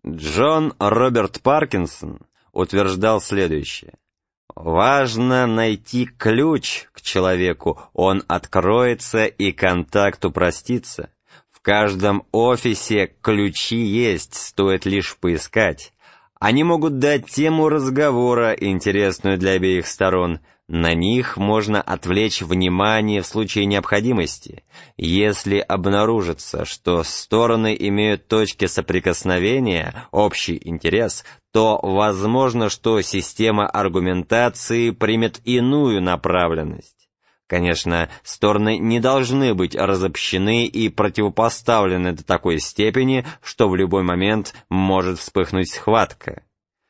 Джон Роберт Паркинсон утверждал следующее. Важно найти ключ к человеку, он откроется и контакт упростится. В каждом офисе ключи есть, стоит лишь поискать. Они могут дать тему разговора, интересную для обеих сторон. На них можно отвлечь внимание в случае необходимости. Если обнаружится, что стороны имеют точки соприкосновения, общий интерес, то возможно, что система аргументации примет иную направленность. Конечно, стороны не должны быть разобщены и противопоставлены до такой степени, что в любой момент может вспыхнуть схватка.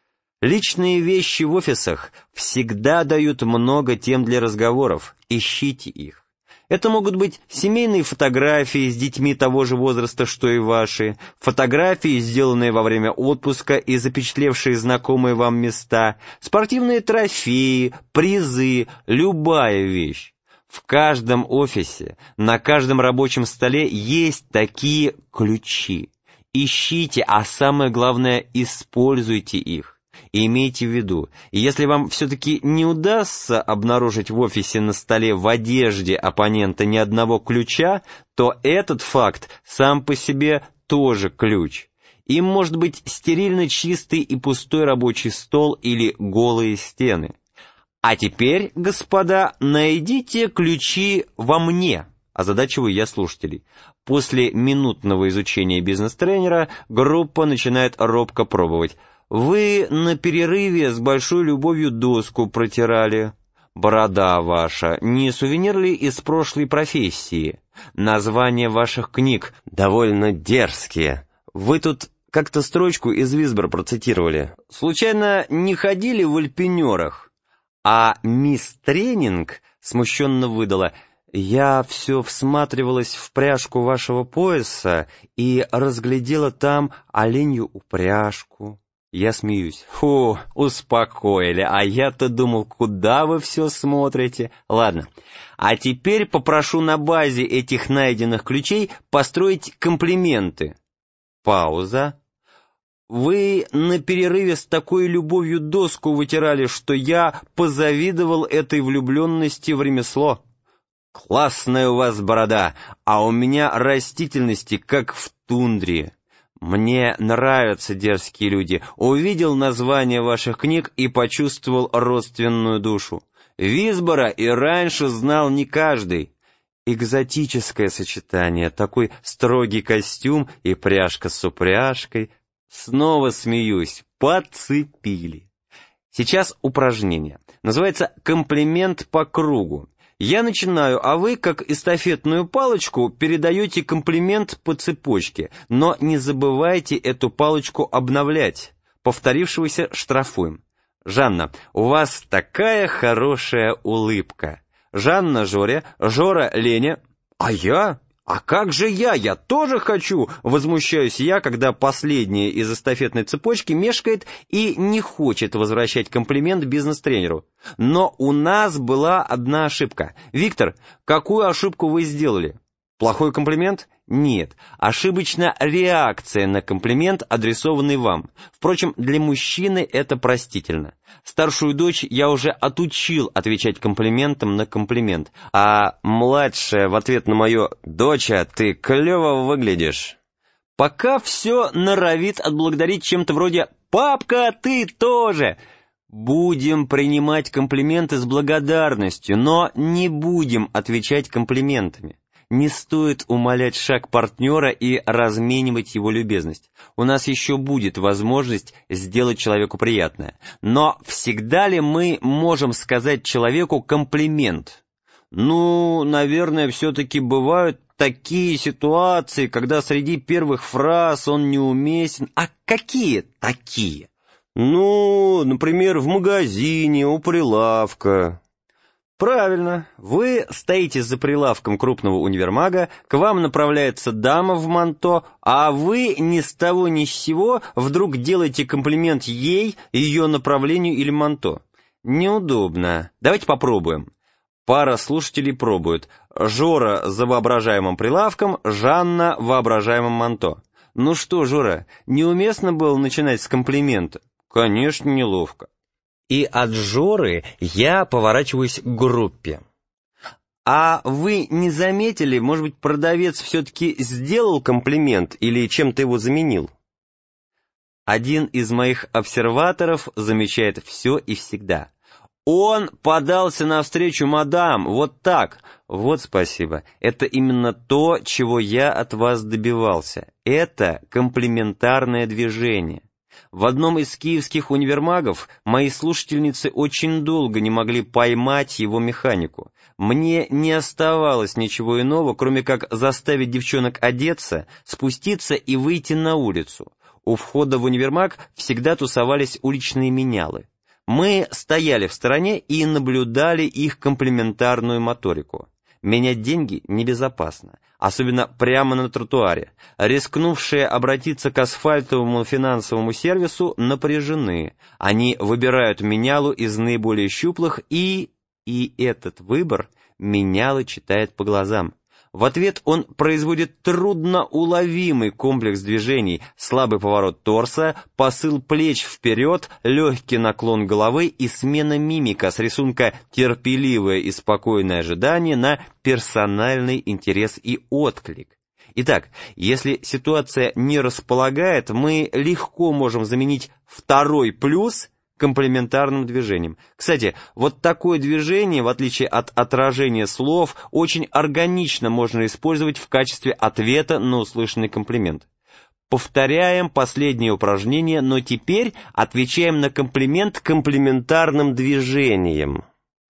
Личные вещи в офисах всегда дают много тем для разговоров, ищите их. Это могут быть семейные фотографии с детьми того же возраста, что и ваши, фотографии, сделанные во время отпуска и запечатлевшие знакомые вам места, спортивные трофеи, призы, любая вещь. В каждом офисе, на каждом рабочем столе есть такие ключи. Ищите, а самое главное, используйте их. И имейте в виду, если вам все-таки не удастся обнаружить в офисе на столе в одежде оппонента ни одного ключа, то этот факт сам по себе тоже ключ. Им может быть стерильно чистый и пустой рабочий стол или голые стены. А теперь, господа, найдите ключи во мне, озадачиваю я слушателей. После минутного изучения бизнес-тренера группа начинает робко пробовать. Вы на перерыве с большой любовью доску протирали. Борода ваша, не сувенир ли из прошлой профессии? Названия ваших книг довольно дерзкие. Вы тут как-то строчку из Висбора процитировали. Случайно не ходили в альпинерах? А мисс Тренинг смущенно выдала: «Я все всматривалась в пряжку вашего пояса и разглядела там оленью упряжку». Я смеюсь. Фу, успокоили, а я-то думал, куда вы все смотрите. Ладно, а теперь попрошу на базе этих найденных ключей построить комплименты. Пауза. Вы на перерыве с такой любовью доску вытирали, что я позавидовал этой влюбленности в ремесло. Классная у вас борода, а у меня растительности, как в тундре. Мне нравятся дерзкие люди. Увидел название ваших книг и почувствовал родственную душу. Висбора и раньше знал не каждый. Экзотическое сочетание, такой строгий костюм и пряжка с упряжкой. Снова смеюсь. Подцепили. Сейчас упражнение. Называется «Комплимент по кругу». Я начинаю, а вы, как эстафетную палочку, передаете комплимент по цепочке, но не забывайте эту палочку обновлять. Повторившегося штрафуем. Жанна, у вас такая хорошая улыбка. Жанна Жоре, Жора Лене. А я? А как же я? Я тоже хочу! Возмущаюсь я, когда последняя из эстафетной цепочки мешкает и не хочет возвращать комплимент бизнес-тренеру. Но у нас была одна ошибка. Виктор, какую ошибку вы сделали? Плохой комплимент? Нет. Ошибочная реакция на комплимент, адресованный вам. Впрочем, для мужчины это простительно. Старшую дочь я уже отучил отвечать комплиментом на комплимент, а младшая в ответ на мое «Доча, ты клево выглядишь», пока все норовит отблагодарить чем-то вроде «Папка, ты тоже». Будем принимать комплименты с благодарностью, но не будем отвечать комплиментами. Не стоит умалять шаг партнера и разменивать его любезность. У нас еще будет возможность сделать человеку приятное. Но всегда ли мы можем сказать человеку комплимент? Ну, наверное, все-таки бывают такие ситуации, когда среди первых фраз он неуместен. А какие такие? Ну, например, в магазине, у прилавка. Правильно, вы стоите за прилавком крупного универмага, к вам направляется дама в манто, а вы ни с того ни с сего вдруг делаете комплимент ей, ее направлению или манто. Неудобно. Давайте попробуем. Пара слушателей пробует. Жора за воображаемым прилавком, Жанна в воображаемом манто. Ну что, Жора, неуместно было начинать с комплимента? Конечно, неловко. И от Жоры я поворачиваюсь к группе. А вы не заметили, может быть, продавец все-таки сделал комплимент или чем-то его заменил? Один из моих обсерваторов замечает все и всегда. Он подался навстречу мадам, вот так. Вот спасибо. Это именно то, чего я от вас добивался. Это комплиментарное движение. В одном из киевских универмагов мои слушательницы очень долго не могли поймать его механику. Мне не оставалось ничего иного, кроме как заставить девчонок одеться, спуститься и выйти на улицу. У входа в универмаг всегда тусовались уличные менялы. Мы стояли в стороне и наблюдали их комплементарную моторику. Менять деньги небезопасно, особенно прямо на тротуаре. Рискнувшие обратиться к асфальтовому финансовому сервису напряжены. Они выбирают менялу из наиболее щуплых, и этот выбор меняла читает по глазам. В ответ он производит трудноуловимый комплекс движений: слабый поворот торса, посыл плеч вперед, легкий наклон головы и смена мимика с рисунка «терпеливое и спокойное ожидание» на персональный интерес и отклик. Итак, если ситуация не располагает, мы легко можем заменить второй плюс комплементарным движением. Кстати, вот такое движение, в отличие от отражения слов, очень органично можно использовать в качестве ответа на услышанный комплимент. Повторяем последнее упражнение, но теперь отвечаем на комплимент комплементарным движением.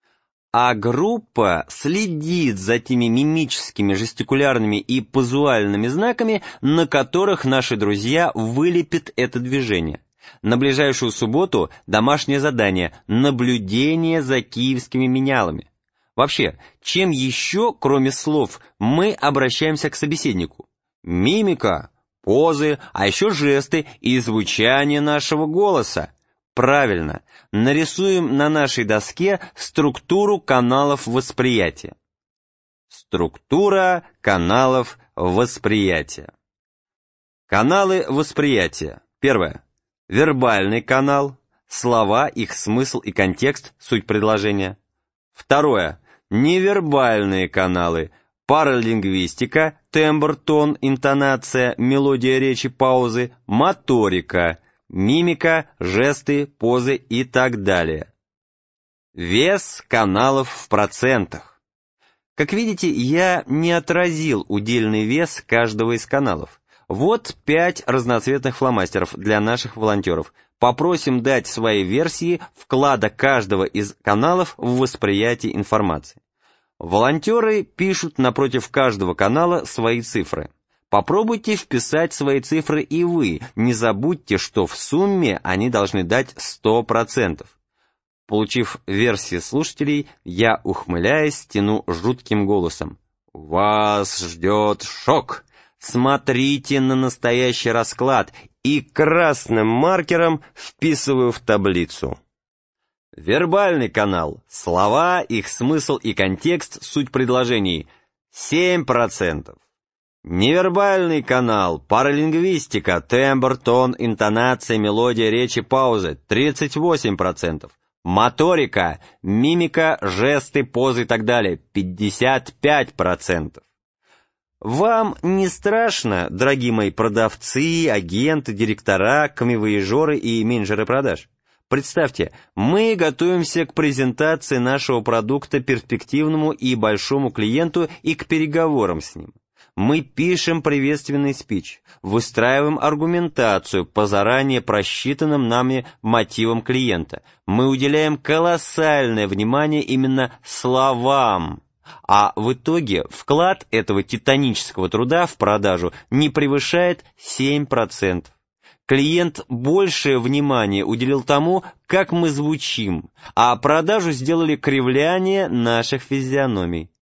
А группа следит за теми мимическими, жестикулярными и позуальными знаками, на которых наши друзья вылепят это движение. На ближайшую субботу домашнее задание – наблюдение за киевскими менялами. Вообще, чем еще, кроме слов, мы обращаемся к собеседнику? Мимика, позы, а еще жесты и звучание нашего голоса. Правильно, нарисуем на нашей доске структуру каналов восприятия. Структура каналов восприятия. Каналы восприятия. Первое. Вербальный канал, слова, их смысл и контекст, суть предложения. Второе. Невербальные каналы, паралингвистика, тембр, тон, интонация, мелодия речи, паузы, моторика, мимика, жесты, позы и так далее. Вес каналов в процентах. Как видите, я не отразил удельный вес каждого из каналов. Вот 5 разноцветных фломастеров для наших волонтеров. Попросим дать свои версии вклада каждого из каналов в восприятие информации. Волонтеры пишут напротив каждого канала свои цифры. Попробуйте вписать свои цифры и вы. Не забудьте, что в сумме они должны дать 100%. Получив версии слушателей, я, ухмыляясь, тяну жутким голосом. Вас ждет шок! Смотрите на настоящий расклад и красным маркером вписываю в таблицу. Вербальный канал. Слова, их смысл и контекст, суть предложений. 7%. Невербальный канал. Паралингвистика, тембр, тон, интонация, мелодия речи, паузы. 38%. Моторика, мимика, жесты, позы и так далее. 55%. Вам не страшно, дорогие мои продавцы, агенты, директора, камевояжеры и менеджеры продаж? Представьте, мы готовимся к презентации нашего продукта перспективному и большому клиенту и к переговорам с ним. Мы пишем приветственный спич, выстраиваем аргументацию по заранее просчитанным нами мотивам клиента. Мы уделяем колоссальное внимание именно словам. А в итоге вклад этого титанического труда в продажу не превышает 7%. Клиент большее внимание уделил тому, как мы звучим, а продажу сделали кривляние наших физиономий.